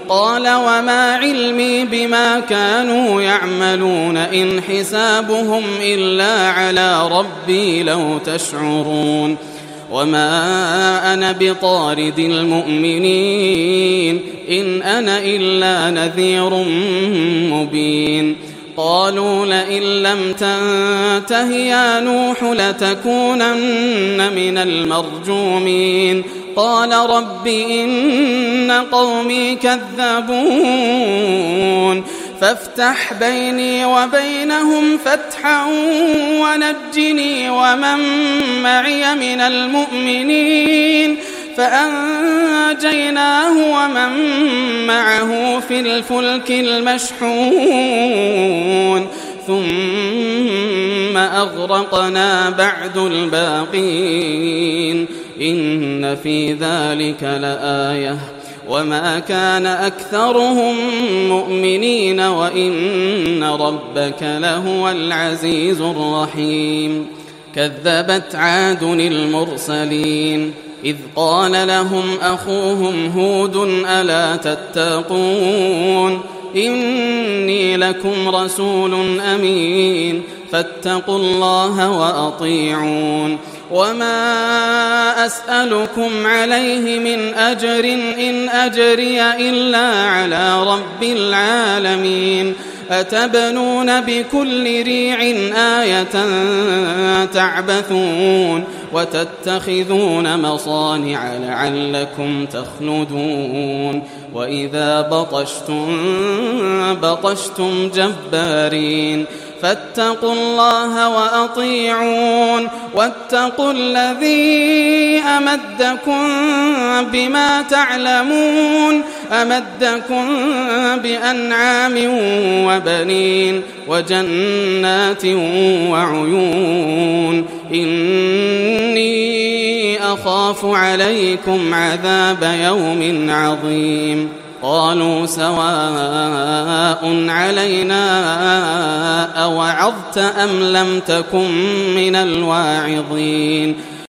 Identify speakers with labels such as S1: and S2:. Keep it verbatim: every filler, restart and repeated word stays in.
S1: قال وما علمي بما كانوا يعملون إن حسابهم إلا على ربي لو تشعرون وما أنا بطارد المؤمنين إن أنا إلا نذير مبين قالوا لئن لم تنته يا نوح لتكونن من المرجومين قال رب إن قومي كذبون فافتح بيني وبينهم فتحا ونجني ومن معي من المؤمنين فأنجيناه ومن معه في الفلك المشحون ثم أغرقنا بعد الباقين إن في ذلك لآية وما كان أكثرهم مؤمنين وإن ربك لهو العزيز الرحيم كذبت عاد المرسلين إذ قال لهم أخوهم هود ألا تتقون إني لكم رسول أمين فاتقوا الله وأطيعون وما أسألكم عليه من أجر إن أجري إلا على رب العالمين أتبنون بكل ريع آية تعبثون وتتخذون مصانع لعلكم تخلدون وإذا بطشتم بطشتم جبارين فاتقوا الله وأطيعون واتقوا الذي أمدكم بما تعلمون أمدكم بأنعام وبنين وجنات وعيون إني أخاف عليكم عذاب يوم عظيم قالوا سواء علينا أوعظت أم لم تكن من الواعظين